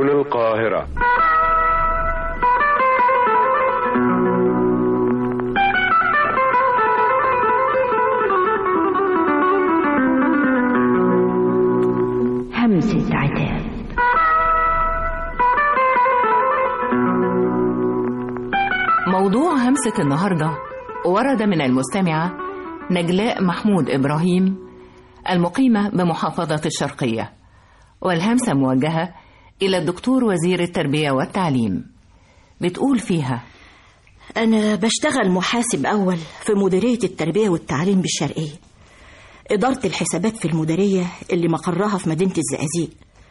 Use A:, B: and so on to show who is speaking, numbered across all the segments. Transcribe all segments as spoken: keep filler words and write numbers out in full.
A: هنا القاهرة.
B: همسة عتاب.
C: موضوع همسة النهاردة ورد من المستمعة نجلاء محمود إبراهيم المقيمة بمحافظة الشرقية، والهمسة موجهة إلى الدكتور وزير التربية والتعليم. بتقول فيها:
D: أنا بشتغل محاسب أول في مديرية التربية والتعليم بالشرقية، إدارة الحسابات في المديرية اللي مقرها في مدينة الزقازيق،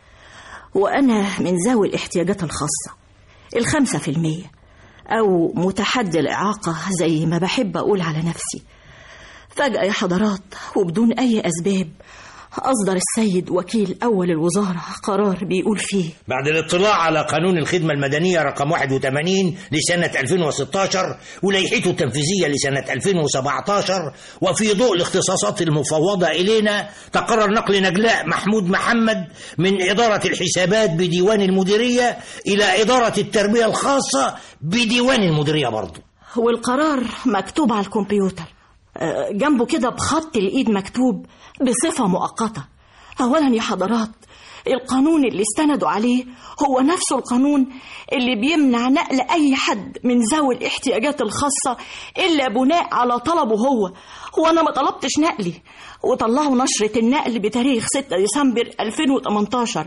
D: وأنا من ذوي الاحتياجات الخاصة الخمسة في المية، أو متحدي الإعاقة زي ما بحب أقول على نفسي. فجأة يا حضرات وبدون أي أسباب أصدر السيد وكيل أول الوزارة قرار بيقول فيه:
E: بعد الاطلاع على قانون الخدمة المدنية رقم واحد وثمانين لسنة ألفين وستة عشر ولائحته التنفيذية لسنة ألفين وسبعة عشر، وفي ضوء الاختصاصات المفوضة إلينا، تقرر نقل نجلاء محمود محمد من إدارة الحسابات بديوان المديرية إلى إدارة التربية الخاصة بديوان المديرية برضو.
D: والقرار مكتوب على الكمبيوتر، جنبه كده بخط الإيد مكتوب بصفة مؤقتة. أولا يا حضرات، القانون اللي استندوا عليه هو نفسه القانون اللي بيمنع نقل أي حد من ذوي الاحتياجات الخاصة إلا بناء على طلبه هو، وأنا ما طلبتش نقلي. وطلعوا نشرة النقل بتاريخ ستة ديسمبر ألفين وثمانية عشر،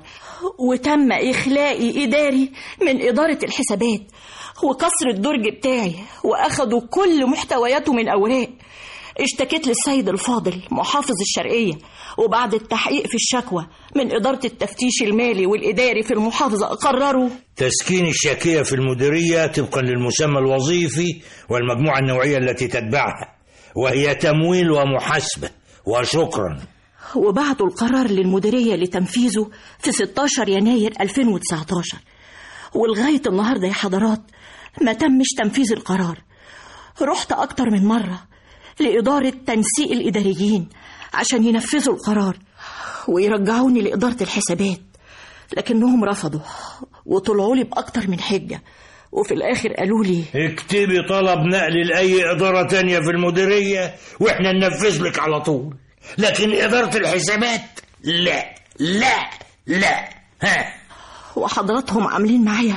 D: وتم إخلائي إداري من إدارة الحسابات وكسر الدرج بتاعي، وأخدوا كل محتوياته من أوراق. اشتكيت للسيد الفاضل محافظ الشرقية، وبعد التحقيق في الشكوى من إدارة التفتيش المالي والإداري في المحافظة قرروا
E: تسكين الشاكية في المديرية طبقا للمسمى الوظيفي والمجموعة النوعية التي تتبعها، وهي تمويل ومحاسبة. وشكرا.
D: وبعتوا القرار للمديرية لتنفيذه في ستة عشر يناير ألفين وتسعة عشر، ولغاية النهاردة يا حضرات ما تمش تنفيذ القرار. رحت أكتر من مرة لإدارة تنسيق الإداريين عشان ينفذوا القرار ويرجعوني لإدارة الحسابات، لكنهم رفضوا وطلعوا لي بأكتر من حجة، وفي الآخر قالوا لي:
E: اكتبي طلب نقل لأي إدارة تانية في المديرية وإحنا ننفذ لك على طول، لكن إدارة الحسابات لا لا لا. ها،
D: وحضراتهم عاملين معايا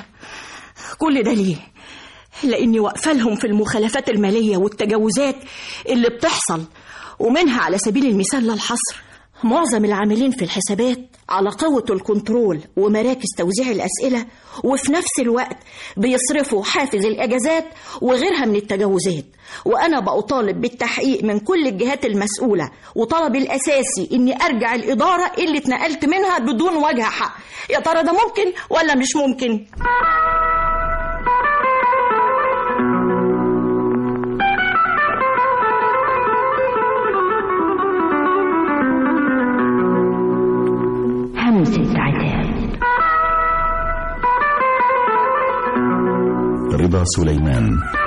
D: كل ده ليه؟ لأني واقفة لهم في المخالفات المالية والتجاوزات اللي بتحصل، ومنها على سبيل المثال لا الحصر معظم العاملين في الحسابات على قوة الكنترول ومراكز توزيع الأسئلة، وفي نفس الوقت بيصرفوا حافز الأجازات وغيرها من التجاوزات. وأنا بطالب بالتحقيق من كل الجهات المسؤولة، وطلبي الأساسي إني أرجع الإدارة اللي اتنقلت منها بدون وجه حق. يا ترى ده ممكن ولا مش ممكن؟
B: همسة عتاب.
F: رضا سليمان.